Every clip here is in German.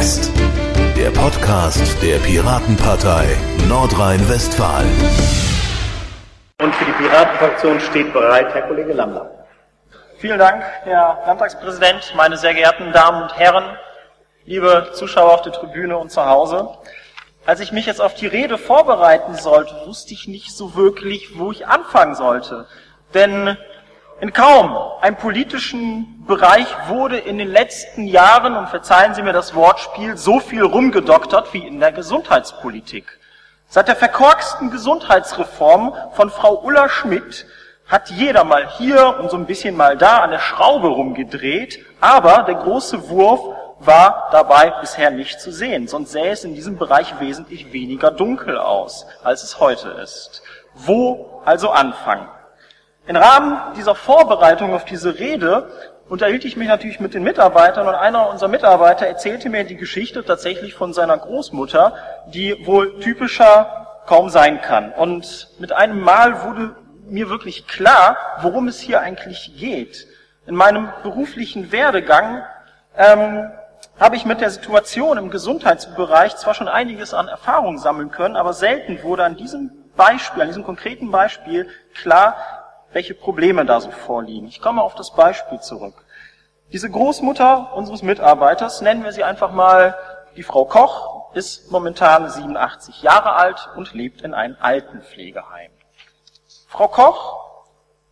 West, der Podcast der Piratenpartei Nordrhein-Westfalen. Und für die Piratenfraktion steht bereit Herr Kollege Lambler. Vielen Dank, Herr Landtagspräsident, meine sehr geehrten Damen und Herren, liebe Zuschauer auf der Tribüne und zu Hause. Als ich mich jetzt auf die Rede vorbereiten sollte, wusste ich nicht so wirklich, wo ich anfangen sollte. Denn in kaum einem politischen Bereich wurde in den letzten Jahren, und verzeihen Sie mir das Wortspiel, so viel rumgedoktert wie in der Gesundheitspolitik. Seit der verkorksten Gesundheitsreform von Frau Ulla Schmidt hat jeder mal hier und so ein bisschen mal da an der Schraube rumgedreht, aber der große Wurf war dabei bisher nicht zu sehen. Sonst sähe es in diesem Bereich wesentlich weniger dunkel aus, als es heute ist. Wo also anfangen? Im Rahmen dieser Vorbereitung auf diese Rede unterhielt ich mich natürlich mit den Mitarbeitern und einer unserer Mitarbeiter erzählte mir die Geschichte tatsächlich von seiner Großmutter, die wohl typischer kaum sein kann. Und mit einem Mal wurde mir wirklich klar, worum es hier eigentlich geht. In meinem beruflichen Werdegang habe ich mit der Situation im Gesundheitsbereich zwar schon einiges an Erfahrung sammeln können, aber selten wurde an diesem konkreten Beispiel klar, welche Probleme da so vorliegen. Ich komme auf das Beispiel zurück. Diese Großmutter unseres Mitarbeiters, nennen wir sie einfach mal die Frau Koch, ist momentan 87 Jahre alt und lebt in einem Altenpflegeheim. Frau Koch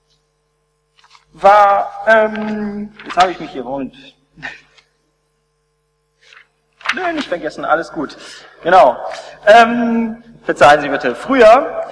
war, jetzt habe ich mich hier, Moment. Nö, nicht vergessen, alles gut. Genau. Verzeihen Sie bitte. Früher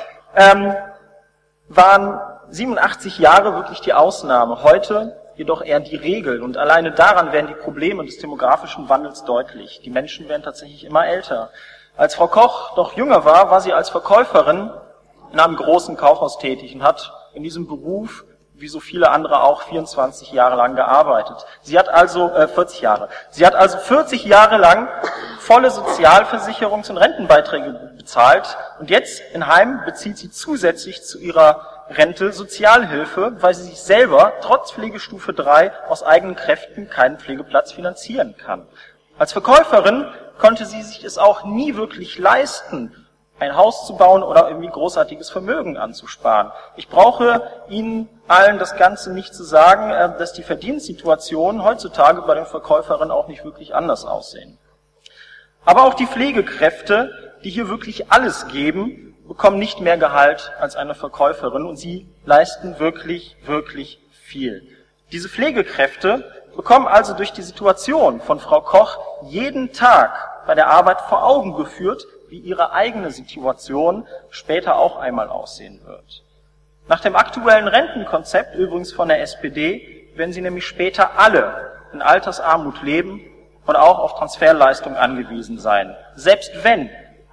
waren 87 Jahre wirklich die Ausnahme, heute jedoch eher die Regel. Und alleine daran werden die Probleme des demografischen Wandels deutlich. Die Menschen werden tatsächlich immer älter. Als Frau Koch noch jünger war, war sie als Verkäuferin in einem großen Kaufhaus tätig und hat in diesem Beruf, wie so viele andere auch, 24 Jahre lang gearbeitet. Sie hat also 40 Jahre. Sie hat also 40 Jahre lang volle Sozialversicherungs- und Rentenbeiträge bezahlt und jetzt in Heim bezieht sie zusätzlich zu ihrer Rente Sozialhilfe, weil sie sich selber trotz Pflegestufe 3 aus eigenen Kräften keinen Pflegeplatz finanzieren kann. Als Verkäuferin konnte sie sich es auch nie wirklich leisten, ein Haus zu bauen oder irgendwie großartiges Vermögen anzusparen. Ich brauche Ihnen allen das Ganze nicht zu sagen, dass die Verdienstsituationen heutzutage bei den Verkäuferinnen auch nicht wirklich anders aussehen. Aber auch die Pflegekräfte, die hier wirklich alles geben, bekommen nicht mehr Gehalt als eine Verkäuferin und sie leisten wirklich, wirklich viel. Diese Pflegekräfte bekommen also durch die Situation von Frau Koch jeden Tag bei der Arbeit vor Augen geführt, wie ihre eigene Situation später auch einmal aussehen wird. Nach dem aktuellen Rentenkonzept, übrigens von der SPD, werden sie nämlich später alle in Altersarmut leben und auch auf Transferleistungen angewiesen sein, selbst wenn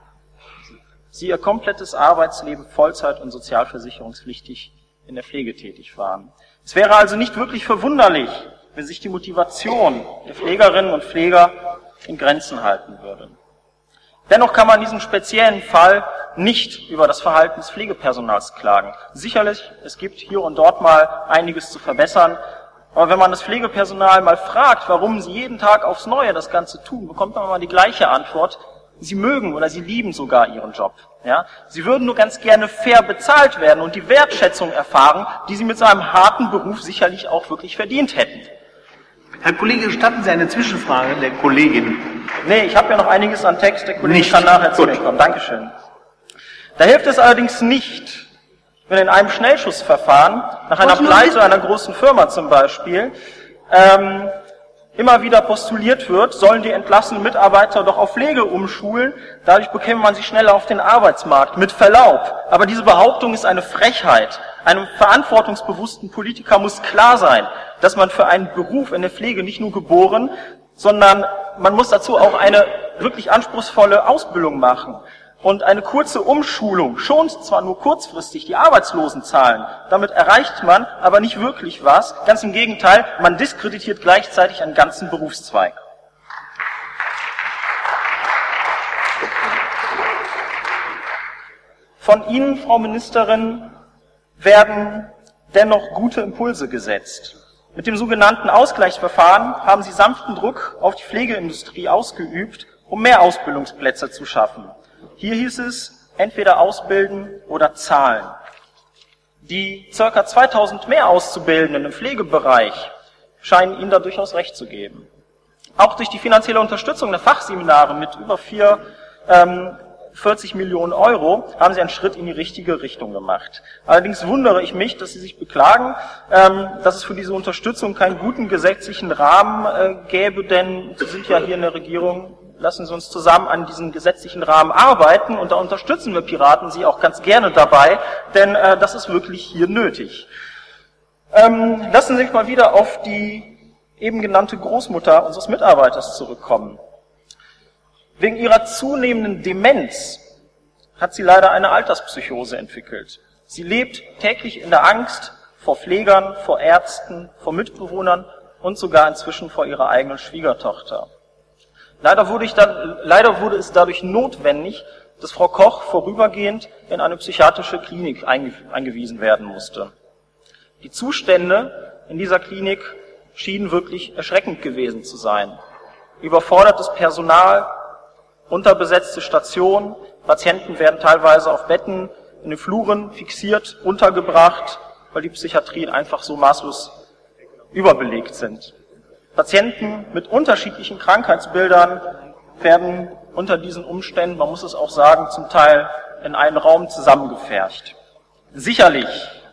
sie ihr komplettes Arbeitsleben Vollzeit- und sozialversicherungspflichtig in der Pflege tätig waren. Es wäre also nicht wirklich verwunderlich, wenn sich die Motivation der Pflegerinnen und Pfleger in Grenzen halten würde. Dennoch kann man in diesem speziellen Fall nicht über das Verhalten des Pflegepersonals klagen. Sicherlich, es gibt hier und dort mal einiges zu verbessern, aber wenn man das Pflegepersonal mal fragt, warum sie jeden Tag aufs Neue das Ganze tun, bekommt man mal die gleiche Antwort: Sie mögen oder sie lieben sogar ihren Job. Ja? Sie würden nur ganz gerne fair bezahlt werden und die Wertschätzung erfahren, die sie mit so einem harten Beruf sicherlich auch wirklich verdient hätten. Herr Kollege, gestatten Sie eine Zwischenfrage der Kollegin? Nee, ich habe ja noch einiges an Text, der Kollege kann nachher zu mir kommen. Dankeschön. Da hilft es allerdings nicht, wenn in einem Schnellschussverfahren, nach einer Pleite einer großen Firma zum Beispiel, immer wieder postuliert wird, sollen die entlassenen Mitarbeiter doch auf Pflege umschulen, dadurch bekäme man sie schneller auf den Arbeitsmarkt. Mit Verlaub. Aber diese Behauptung ist eine Frechheit. Einem verantwortungsbewussten Politiker muss klar sein, dass man für einen Beruf in der Pflege nicht nur geboren, sondern man muss dazu auch eine wirklich anspruchsvolle Ausbildung machen. Und eine kurze Umschulung schont zwar nur kurzfristig die Arbeitslosenzahlen, damit erreicht man aber nicht wirklich was. Ganz im Gegenteil, man diskreditiert gleichzeitig einen ganzen Berufszweig. Von Ihnen, Frau Ministerin, werden dennoch gute Impulse gesetzt. Mit dem sogenannten Ausgleichsverfahren haben sie sanften Druck auf die Pflegeindustrie ausgeübt, um mehr Ausbildungsplätze zu schaffen. Hier hieß es, entweder ausbilden oder zahlen. Die ca. 2000 mehr Auszubildenden im Pflegebereich scheinen ihnen da durchaus recht zu geben. Auch durch die finanzielle Unterstützung der Fachseminare mit über 40 Millionen Euro haben sie einen Schritt in die richtige Richtung gemacht. Allerdings wundere ich mich, dass sie sich beklagen, dass es für diese Unterstützung keinen guten gesetzlichen Rahmen gäbe, denn sie sind ja hier in der Regierung. Lassen Sie uns zusammen an diesem gesetzlichen Rahmen arbeiten und da unterstützen wir Piraten Sie auch ganz gerne dabei, denn das ist wirklich hier nötig. Lassen Sie sich mal wieder auf die eben genannte Großmutter unseres Mitarbeiters zurückkommen. Wegen ihrer zunehmenden Demenz hat sie leider eine Alterspsychose entwickelt. Sie lebt täglich in der Angst vor Pflegern, vor Ärzten, vor Mitbewohnern und sogar inzwischen vor ihrer eigenen Schwiegertochter. Leider wurde es dadurch notwendig, dass Frau Koch vorübergehend in eine psychiatrische Klinik eingewiesen werden musste. Die Zustände in dieser Klinik schienen wirklich erschreckend gewesen zu sein. Überfordertes Personal, unterbesetzte Stationen, Patienten werden teilweise auf Betten in den Fluren fixiert, untergebracht, weil die Psychiatrien einfach so maßlos überbelegt sind. Patienten mit unterschiedlichen Krankheitsbildern werden unter diesen Umständen, man muss es auch sagen, zum Teil in einen Raum zusammengepfercht. Sicherlich,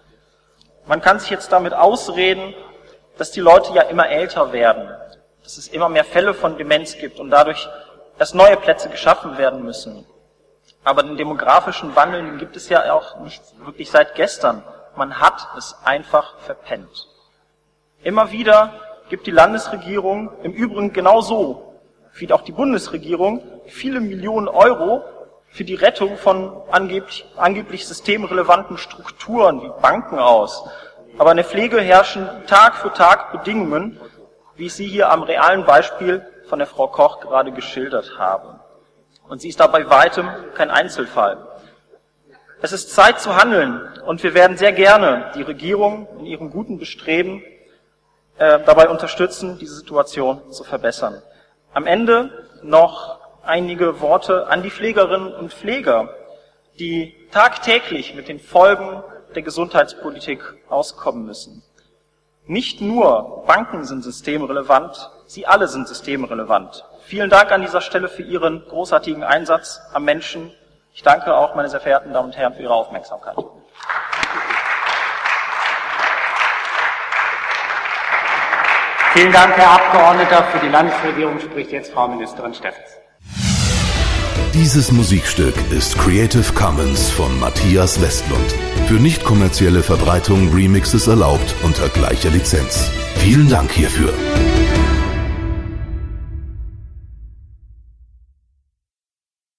man kann sich jetzt damit ausreden, dass die Leute ja immer älter werden, dass es immer mehr Fälle von Demenz gibt und dadurch erst neue Plätze geschaffen werden müssen. Aber den demografischen Wandel, den gibt es ja auch nicht wirklich seit gestern. Man hat es einfach verpennt. Immer wieder gibt die Landesregierung, im Übrigen genauso wie auch die Bundesregierung, viele Millionen Euro für die Rettung von angeblich systemrelevanten Strukturen wie Banken aus. Aber in der Pflege herrschen Tag für Tag Bedingungen, wie ich sie hier am realen Beispiel von der Frau Koch gerade geschildert habe. Und sie ist dabei weitem kein Einzelfall. Es ist Zeit zu handeln und wir werden sehr gerne die Regierung in ihrem guten Bestreben dabei unterstützen, diese Situation zu verbessern. Am Ende noch einige Worte an die Pflegerinnen und Pfleger, die tagtäglich mit den Folgen der Gesundheitspolitik auskommen müssen. Nicht nur Banken sind systemrelevant, sie alle sind systemrelevant. Vielen Dank an dieser Stelle für Ihren großartigen Einsatz am Menschen. Ich danke auch, meine sehr verehrten Damen und Herren, für Ihre Aufmerksamkeit. Vielen Dank, Herr Abgeordneter. Für die Landesregierung spricht jetzt Frau Ministerin Steffens. Dieses Musikstück ist Creative Commons von Matthias Westlund. Für nicht kommerzielle Verbreitung Remixes erlaubt unter gleicher Lizenz. Vielen Dank hierfür.